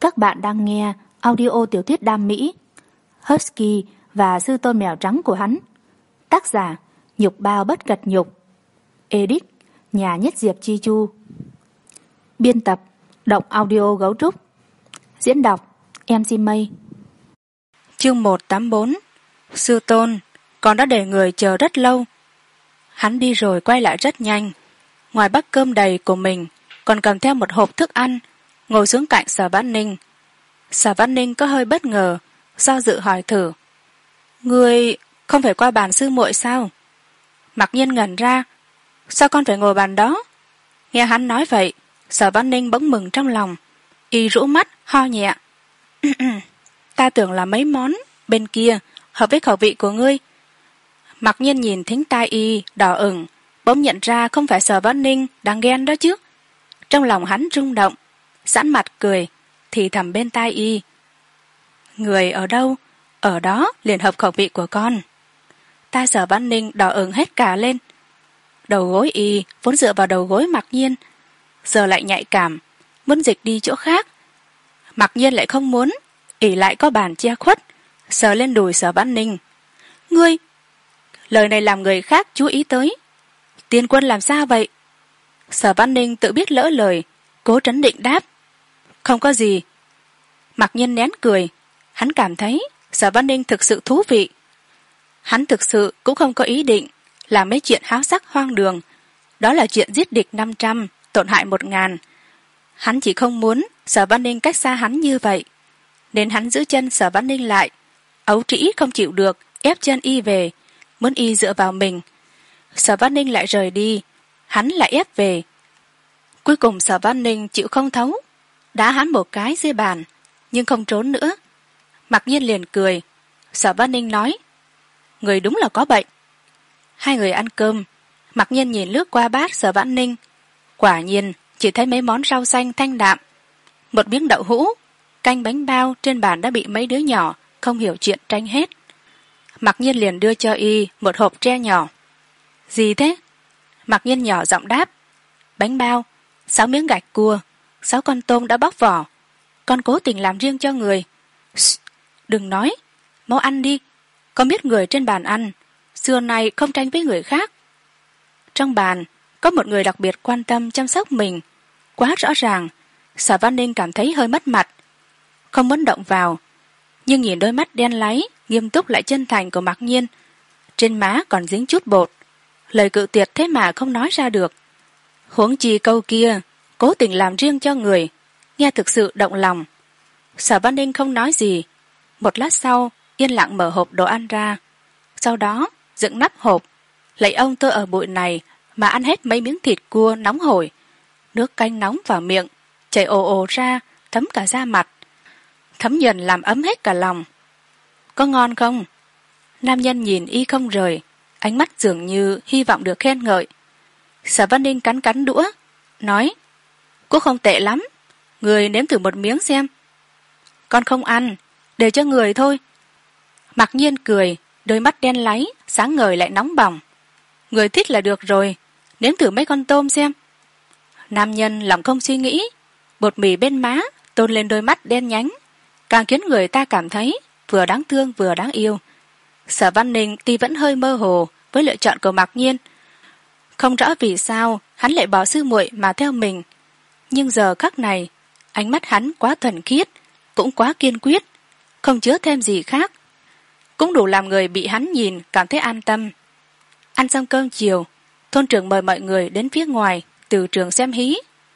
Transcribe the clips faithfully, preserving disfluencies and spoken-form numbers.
Các bạn đang nghe audio tiểu thuyết đam mỹ Husky và sư tôn mèo trắng của hắn. Tác giả Nhục Bao Bất Cật Nhục. Edit Nhà Nhất Diệp Chi Chu. Biên tập Động Audio Gấu Trúc. Diễn đọc em xê Mây. Chương một trăm tám mươi bốn. Sư tôn, con đã để người chờ rất lâu. Hắn đi rồi quay lại rất nhanh. Ngoài bát cơm đầy của mình còn cầm theo một hộp thức ăn, ngồi xuống cạnh Sở Vãn Ninh. Sở Vãn Ninh có hơi bất ngờ, do dự hỏi thử: "Ngươi không phải qua bàn sư muội sao?" Mặc Nhiên ngẩn ra: "Sao con phải ngồi bàn đó?" Nghe hắn nói vậy, Sở Vãn Ninh bỗng mừng trong lòng, y rũ mắt ho nhẹ: "Ta tưởng là mấy món bên kia hợp với khẩu vị của ngươi." Mặc Nhiên nhìn thính tai y đỏ ửng, bỗng nhận ra không phải Sở Vãn Ninh đang ghen đó chứ. Trong lòng hắn rung động, giãn mặt cười, thì thầm bên tai y: "Người ở đâu, ở đó liền hợp khẩu vị của con." Tai Sở Vãn Ninh đỏ ửng hết cả lên. Đầu gối y vốn dựa vào đầu gối Mặc Nhiên, giờ lại nhạy cảm, muốn dịch đi chỗ khác. Mặc Nhiên lại không muốn, ỷ lại có bàn che khuất, sờ lên đùi Sở Vãn Ninh: "Ngươi..." Lời này làm người khác chú ý tới. "Tiên quân làm sao vậy?" Sở Vãn Ninh tự biết lỡ lời, cố trấn định đáp: "Không có gì." Mặc Nhiên nén cười, hắn cảm thấy Sở Vãn Ninh thực sự thú vị. Hắn thực sự cũng không có ý định làm mấy chuyện háo sắc hoang đường, đó là chuyện giết địch năm trăm, tổn hại một ngàn. Hắn chỉ không muốn Sở Vãn Ninh cách xa hắn như vậy, nên hắn giữ chân Sở Vãn Ninh lại, ấu trĩ không chịu được, ép chân y về, muốn y dựa vào mình. Sở Vãn Ninh lại rời đi, hắn lại ép về. Cuối cùng Sở Vãn Ninh chịu không thấu, đá hắn một cái dưới bàn, nhưng không trốn nữa. Mặc Nhiên liền cười. Sở Vãn Ninh nói: "Người đúng là có bệnh." Hai người ăn cơm, Mặc Nhiên nhìn lướt qua bát Sở Vãn Ninh, quả nhiên chỉ thấy mấy món rau xanh thanh đạm, một miếng đậu hũ, canh bánh bao trên bàn đã bị mấy đứa nhỏ không hiểu chuyện tranh hết. Mặc Nhiên liền đưa cho y một hộp tre nhỏ. "Gì thế?" Mặc Nhiên nhỏ giọng đáp: "Bánh bao, sáu miếng gạch cua, sáu con tôm đã bóc vỏ. Con cố tình làm riêng cho người." "Shh, đừng nói, mau ăn đi. Con biết người trên bàn ăn xưa nay không tranh với người khác." Trong bàn có một người đặc biệt quan tâm chăm sóc mình, quá rõ ràng. Sở Vãn Ninh cảm thấy hơi mất mặt, không muốn động vào, nhưng nhìn đôi mắt đen láy, nghiêm túc lại chân thành của Mặc Nhiên, trên má còn dính chút bột, lời cự tuyệt thế mà không nói ra được. Huống chi câu kia cố tình làm riêng cho người, nghe thực sự động lòng. Sở Vãn Ninh không nói gì, một lát sau yên lặng mở hộp đồ ăn ra, sau đó dựng nắp hộp. Lạy ông, tôi ở bụi này mà ăn hết mấy miếng thịt cua nóng hổi, nước canh nóng vào miệng chảy ồ ồ ra, thấm cả da mặt, thấm nhuần làm ấm hết cả lòng. "Có ngon không?" Nam nhân nhìn y không rời, ánh mắt dường như hy vọng được khen ngợi. Sở Vãn Ninh cắn cắn đũa, nói: "Cũng không tệ lắm, người nếm thử một miếng xem." "Con không ăn, để cho người thôi." Mặc Nhiên cười, đôi mắt đen láy sáng ngời lại nóng bỏng: "Người thích là được rồi, nếm thử mấy con tôm xem." Nam nhân lòng không suy nghĩ, bột mì bên má tôn lên đôi mắt đen nhánh, càng khiến người ta cảm thấy vừa đáng thương vừa đáng yêu. Sở Vãn Ninh tuy vẫn hơi mơ hồ với lựa chọn của Mặc Nhiên, không rõ vì sao hắn lại bỏ sư muội mà theo mình, nhưng giờ khắc này ánh mắt hắn quá thuần khiết, cũng quá kiên quyết, không chứa thêm gì khác, cũng đủ làm người bị hắn nhìn cảm thấy an tâm. Ăn xong cơm chiều, thôn trưởng mời mọi người đến phía ngoài từ trường xem hí.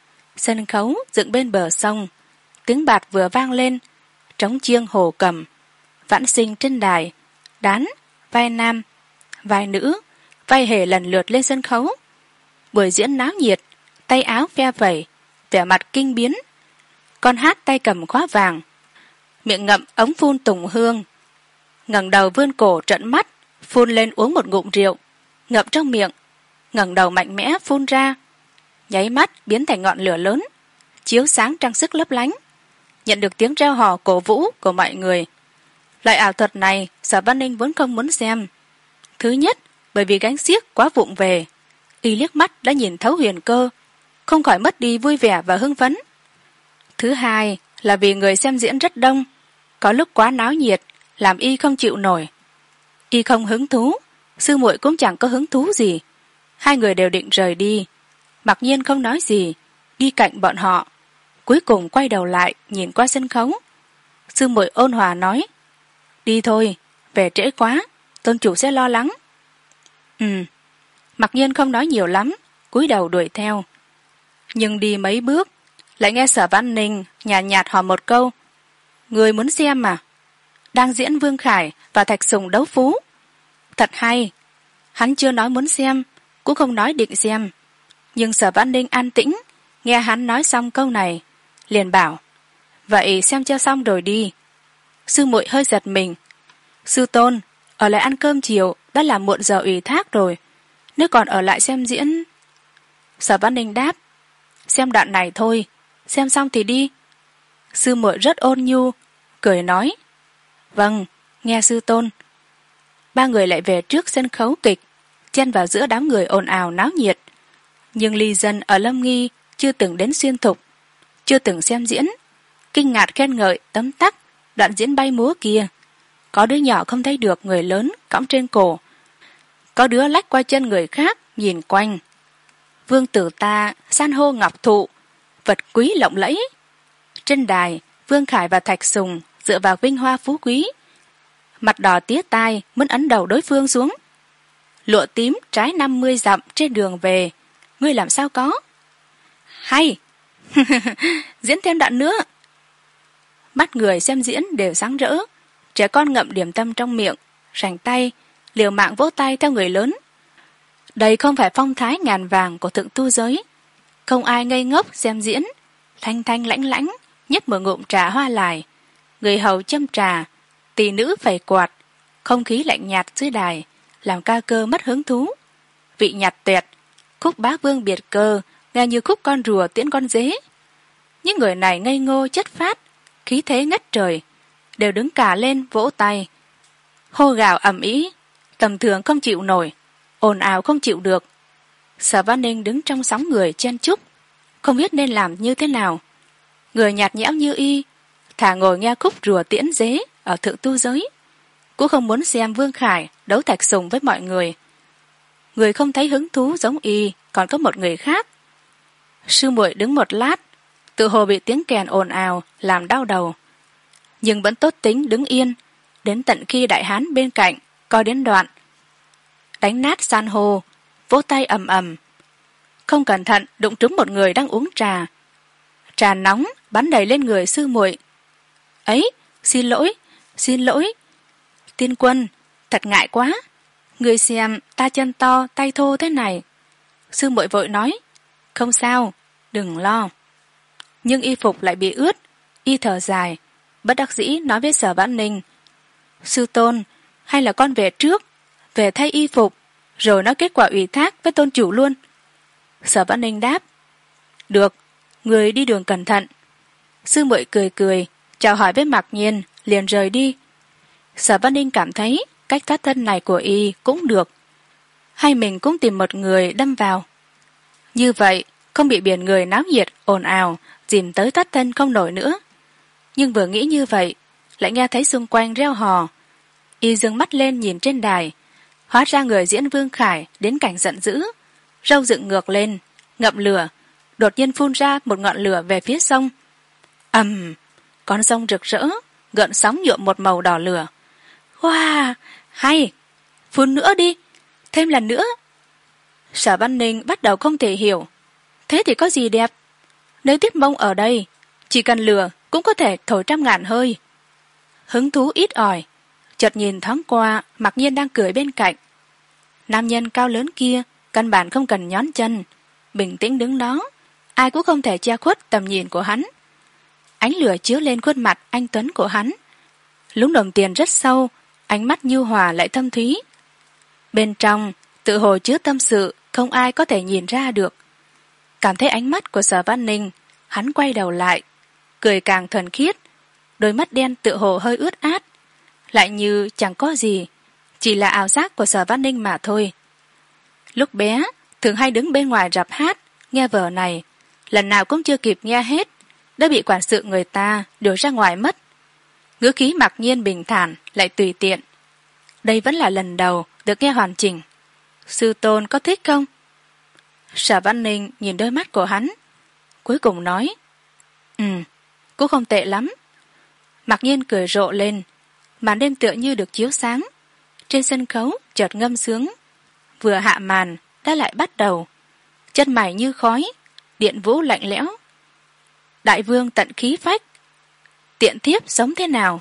Sân khấu dựng bên bờ sông, tiếng bạt vừa vang lên, trống chiêng hồ cầm, vãn sinh trên đài, đán, vai nam, vai nữ, vai hề lần lượt lên sân khấu. Buổi diễn náo nhiệt, tay áo phe vẩy, vẻ mặt kinh biến. Con hát tay cầm khóa vàng, miệng ngậm ống phun tùng hương, ngẩng đầu vươn cổ trợn mắt, phun lên uống một ngụm rượu, ngậm trong miệng, ngẩng đầu mạnh mẽ phun ra, nháy mắt biến thành ngọn lửa lớn, chiếu sáng trang sức lấp lánh, nhận được tiếng reo hò cổ vũ của mọi người. Loại ảo thuật này Sở Vãn Ninh vốn không muốn xem. Thứ nhất, bởi vì gánh xiếc quá vụng về, y liếc mắt đã nhìn thấu huyền cơ, không khỏi mất đi vui vẻ và hưng phấn. Thứ hai là vì người xem diễn rất đông, có lúc quá náo nhiệt làm y không chịu nổi. Y không hứng thú, sư muội cũng chẳng có hứng thú gì. Hai người đều định rời đi. Mặc nhiên không nói gì, đi cạnh bọn họ, cuối cùng quay đầu lại nhìn qua sân khấu. Sư muội ôn hòa nói, đi thôi, về trễ quá tôn chủ sẽ lo lắng. Ừ. Mặc nhiên không nói nhiều lắm, cúi đầu đuổi theo. Nhưng đi mấy bước lại nghe Sở Văn Ninh nhàn nhạt hỏi một câu, người muốn xem mà? Đang diễn Vương Khải và Thạch Sùng đấu phú. Thật hay. Hắn chưa nói muốn xem, cũng không nói định xem, nhưng Sở Văn Ninh an tĩnh nghe hắn nói xong câu này, liền bảo, vậy xem cho xong rồi đi. Sư muội hơi giật mình. Sư tôn, ở lại ăn cơm chiều đã là muộn giờ ủy thác rồi, nếu còn ở lại xem diễn. Sở Văn Ninh đáp, xem đoạn này thôi, xem xong thì đi. Sư muội rất ôn nhu, cười nói, vâng, nghe sư tôn. Ba người lại về trước sân khấu kịch, chen vào giữa đám người ồn ào náo nhiệt. Nhưng ly dân ở Lâm Nghi chưa từng đến Xuyên Thục, chưa từng xem diễn, kinh ngạc khen ngợi tấm tắc đoạn diễn bay múa kia. Có đứa nhỏ không thấy được người lớn cõng trên cổ, có đứa lách qua chân người khác nhìn quanh. Vương tử ta san hô ngọc thụ, vật quý lộng lẫy. Trên đài, Vương Khải và Thạch Sùng dựa vào vinh hoa phú quý, mặt đỏ tía tai muốn ấn đầu đối phương xuống. Lụa tím trái năm mươi dặm trên đường về, ngươi làm sao có? Hay. Diễn thêm đoạn nữa. Mắt người xem diễn đều sáng rỡ, trẻ con ngậm điểm tâm trong miệng, rành tay liều mạng vỗ tay theo người lớn. Đây không phải phong thái ngàn vàng của thượng tu giới, không ai ngây ngốc xem diễn. Thanh thanh lãnh lãnh nhấp một ngụm trà hoa lài, người hầu châm trà, tỷ nữ phẩy quạt, không khí lạnh nhạt dưới đài làm ca cơ mất hứng thú. Vị nhạt tuyệt, khúc Bá Vương biệt cơ nghe như khúc con rùa tiễn con dế. Những người này ngây ngô chất phát, khí thế ngất trời, đều đứng cả lên vỗ tay, hô gào ầm ĩ, tầm thường không chịu nổi, ồn ào không chịu được. Sở Văn Ninh đứng trong sóng người chen chúc, không biết nên làm như thế nào. Người nhạt nhẽo như y, thà ngồi nghe khúc rùa tiễn dế ở thượng tu giới, cũng không muốn xem Vương Khải đấu Thạch Sùng với mọi người. Người không thấy hứng thú giống y còn có một người khác. Sư muội đứng một lát, tự hồ bị tiếng kèn ồn ào làm đau đầu, nhưng vẫn tốt tính đứng yên đến tận khi đại hán bên cạnh coi đến đoạn, đánh nát san hô, vỗ tay ầm ầm, không cẩn thận đụng trúng một người đang uống trà. Trà nóng bắn đầy lên người sư muội. Ấy, xin lỗi, xin lỗi tiên quân, thật ngại quá, người xem ta chân to tay thô thế này. Sư muội vội nói, không sao, đừng lo. Nhưng y phục lại bị ướt, y thở dài, bất đắc dĩ nói với Sở Vãn Ninh, sư tôn, hay là con về trước, về thay y phục, rồi nói kết quả ủy thác với tôn chủ luôn. Sở Vãn Ninh đáp, được, người đi đường cẩn thận. Sư muội cười cười chào hỏi với Mặc Nhiên, liền rời đi. Sở Vãn Ninh cảm thấy cách thoát thân này của y cũng được, hay mình cũng tìm một người đâm vào, như vậy không bị biển người náo nhiệt ồn ào dìm tới thoát thân không nổi nữa. Nhưng vừa nghĩ như vậy, lại nghe thấy xung quanh reo hò. Y dương mắt lên nhìn trên đài, hóa ra người diễn Vương Khải đến cảnh giận dữ, râu dựng ngược lên, ngậm lửa, đột nhiên phun ra một ngọn lửa về phía sông. Ầm, con sông rực rỡ, gợn sóng nhuộm một màu đỏ lửa. Wow, hay, phun nữa đi, thêm lần nữa. Sở Văn Ninh bắt đầu không thể hiểu, thế thì có gì đẹp? Nếu Tiết Mông ở đây, chỉ cần lửa cũng có thể thổi trăm ngàn hơi. Hứng thú ít ỏi, chợt nhìn thoáng qua Mặc Nhiên đang cười bên cạnh. Nam nhân cao lớn kia căn bản không cần nhón chân, bình tĩnh đứng đó, ai cũng không thể che khuất tầm nhìn của hắn. Ánh lửa chiếu lên khuôn mặt anh tuấn của hắn, lúng đồng tiền rất sâu, ánh mắt nhu hòa lại thâm thúy. Bên trong tự hồ chứa tâm sự không ai có thể nhìn ra được. Cảm thấy ánh mắt của Sở Văn Ninh, hắn quay đầu lại, cười càng thuần khiết, đôi mắt đen tự hồ hơi ướt át, lại như chẳng có gì, chỉ là ảo giác của Sở Văn Ninh mà thôi. Lúc bé thường hay đứng bên ngoài rạp hát nghe vở này, lần nào cũng chưa kịp nghe hết, đã bị quản sự người ta đuổi ra ngoài mất. Ngữ khí mặc nhiên bình thản lại tùy tiện. Đây vẫn là lần đầu được nghe hoàn chỉnh. Sư tôn có thích không? Sở Văn Ninh nhìn đôi mắt của hắn, cuối cùng nói: Ừ, cũng không tệ lắm. Mặc nhiên cười rộ lên, màn đêm tựa như được chiếu sáng. Trên sân khấu chợt ngâm sướng, vừa hạ màn đã lại bắt đầu. Chân mày như khói, điện vũ lạnh lẽo. Đại vương tận khí phách, tiện thiếp sống thế nào?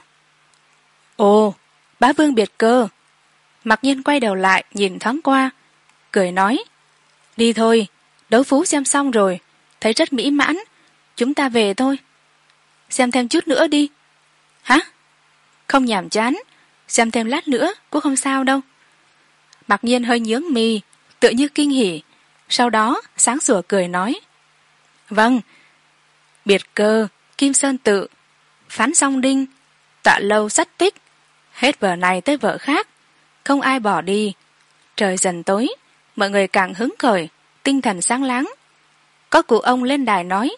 Ồ, bá vương biệt cơ. Mặc nhiên quay đầu lại nhìn thoáng qua, cười nói: Đi thôi, đấu phú xem xong rồi, thấy rất mỹ mãn, chúng ta về thôi. Xem thêm chút nữa đi. Hả? Không nhàm chán, xem thêm lát nữa cũng không sao đâu. Mặc nhiên hơi nhướng mi, tựa như kinh hỉ, sau đó sáng sủa cười nói: Vâng. Biệt cơ, Kim Sơn Tự, Phán Song Đinh, Tọa Lâu Sắt Tích, hết vở này tới vở khác, không ai bỏ đi. Trời dần tối, mọi người càng hứng khởi, tinh thần sáng láng. Có cụ ông lên đài nói: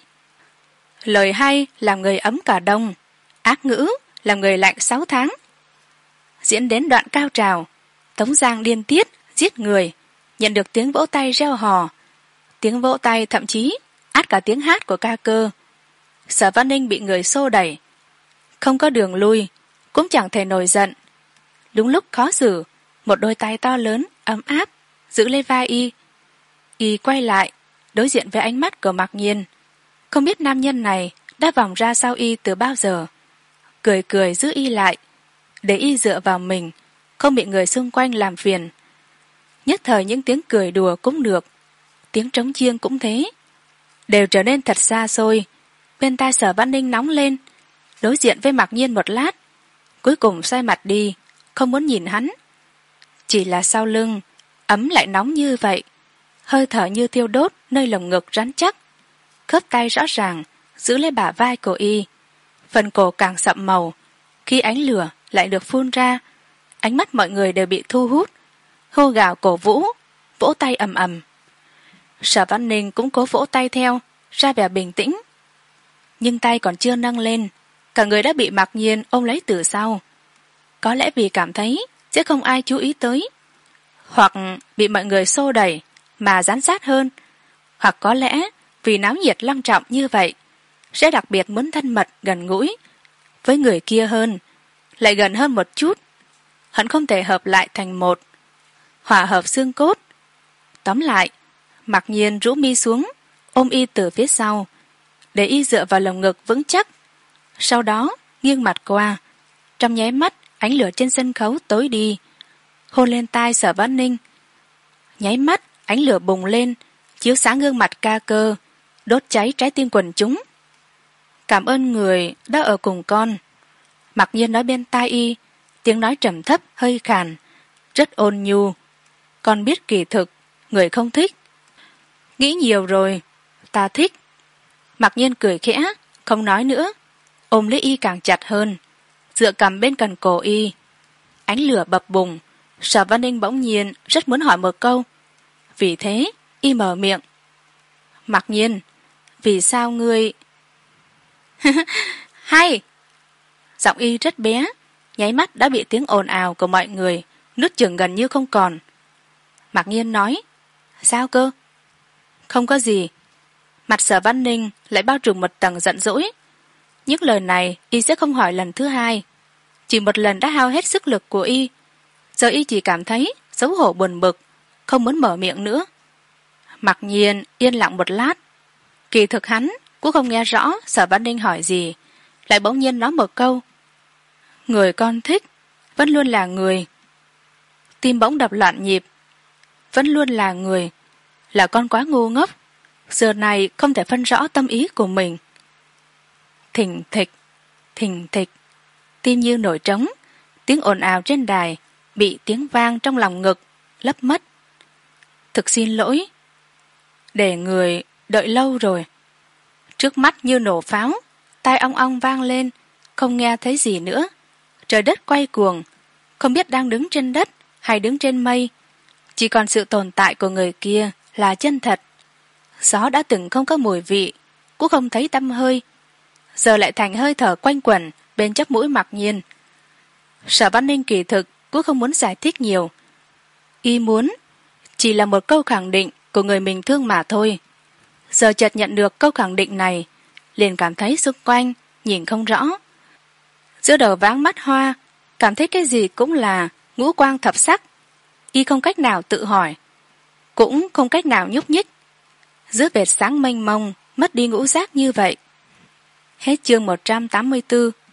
Lời hay làm người ấm cả đông, ác ngữ làm người lạnh sáu tháng. Diễn đến đoạn cao trào, Tống Giang điên tiết giết người, nhận được tiếng vỗ tay reo hò. Tiếng vỗ tay thậm chí át cả tiếng hát của ca cơ. Sở Văn Ninh bị người xô đẩy, không có đường lui, cũng chẳng thể nổi giận. Đúng lúc khó xử, một đôi tay to lớn ấm áp giữ lấy vai y. Y quay lại đối diện với ánh mắt của Mặc Nhiên, không biết nam nhân này đã vòng ra sau y từ bao giờ. Cười cười giữ y lại, để y dựa vào mình, không bị người xung quanh làm phiền. Nhất thời những tiếng cười đùa cũng được, tiếng trống chiêng cũng thế, đều trở nên thật xa xôi. Bên tai Sở Văn Ninh nóng lên, đối diện với Mặc Nhiên một lát, cuối cùng xoay mặt đi, không muốn nhìn hắn. Chỉ là sau lưng ấm lại nóng như vậy, hơi thở như thiêu đốt nơi lồng ngực rắn chắc. Khớp tay rõ ràng giữ lấy bả vai của y, phần cổ càng sậm màu, khi ánh lửa lại được phun ra, ánh mắt mọi người đều bị thu hút, hô gào cổ vũ, vỗ tay ầm ầm. Sở Văn Ninh cũng cố vỗ tay theo, ra vẻ bình tĩnh, nhưng tay còn chưa nâng lên, cả người đã bị Mặc Nhiên ôm lấy từ sau. Có lẽ vì cảm thấy sẽ không ai chú ý tới, hoặc bị mọi người xô đẩy mà dán sát hơn, hoặc có lẽ vì náo nhiệt long trọng như vậy, sẽ đặc biệt muốn thân mật gần gũi với người kia hơn, lại gần hơn một chút, hận không thể hợp lại thành một, hòa hợp xương cốt. Tóm lại, Mặc Nhiên rũ mi xuống, ôm y từ phía sau, để y dựa vào lồng ngực vững chắc, sau đó nghiêng mặt qua. Trong nháy mắt, ánh lửa trên sân khấu tối đi, hôn lên tai Sở Văn Ninh. Nháy mắt, ánh lửa bùng lên, chiếu sáng gương mặt ca cơ, đốt cháy trái tim quần chúng. Cảm ơn người đã ở cùng con. Mặc Nhiên nói bên tai y, tiếng nói trầm thấp hơi khàn, rất ôn nhu. Con biết kỳ thực người không thích. Nghĩ nhiều rồi, ta thích. Mặc Nhiên cười khẽ, không nói nữa, ôm lấy y càng chặt hơn, dựa cằm bên cần cổ y. Ánh lửa bập bùng, Sở Văn Ninh bỗng nhiên rất muốn hỏi một câu, vì thế y mở miệng: Mặc Nhiên, vì sao ngươi... Hay! Giọng y rất bé, nháy mắt đã bị tiếng ồn ào của mọi người nuốt chửng gần như không còn. Mặc Nhiên nói: Sao cơ? Không có gì. Mặt Sở Văn Ninh lại bao trùm một tầng giận dỗi. Những lời này y sẽ không hỏi lần thứ hai, chỉ một lần đã hao hết sức lực của y. Giờ y chỉ cảm thấy xấu hổ buồn bực, không muốn mở miệng nữa. Mặc Nhiên yên lặng một lát, kỳ thực hắn cũng không nghe rõ Sở Văn Ninh hỏi gì, lại bỗng nhiên nói một câu: Người con thích vẫn luôn là người. Tim bỗng đập loạn nhịp. Vẫn luôn là người, là con quá ngu ngốc, giờ này không thể phân rõ tâm ý của mình. Thình thịch, thình thịch, tim như nổi trống, tiếng ồn ào trên đài bị tiếng vang trong lòng ngực lấp mất. Thực xin lỗi, để người đợi lâu rồi. Trước mắt như nổ pháo, tai ong ong vang lên, không nghe thấy gì nữa. Trời đất quay cuồng, không biết đang đứng trên đất hay đứng trên mây, chỉ còn sự tồn tại của người kia là chân thật. Gió đã từng không có mùi vị, cũng không thấy tăm hơi, giờ lại thành hơi thở quanh quẩn bên chóp mũi Mặc Nhiên. Sở Văn Ninh kỳ thực cũng không muốn giải thích nhiều, y muốn chỉ là một câu khẳng định của người mình thương mà thôi. Giờ chợt nhận được câu khẳng định này, liền cảm thấy xung quanh nhìn không rõ, giữa đầu váng mắt hoa, cảm thấy cái gì cũng là ngũ quang thập sắc. Y không cách nào tự hỏi, cũng không cách nào nhúc nhích, giữa vệt sáng mênh mông mất đi ngũ giác như vậy. Hết chương một trăm tám mươi bốn.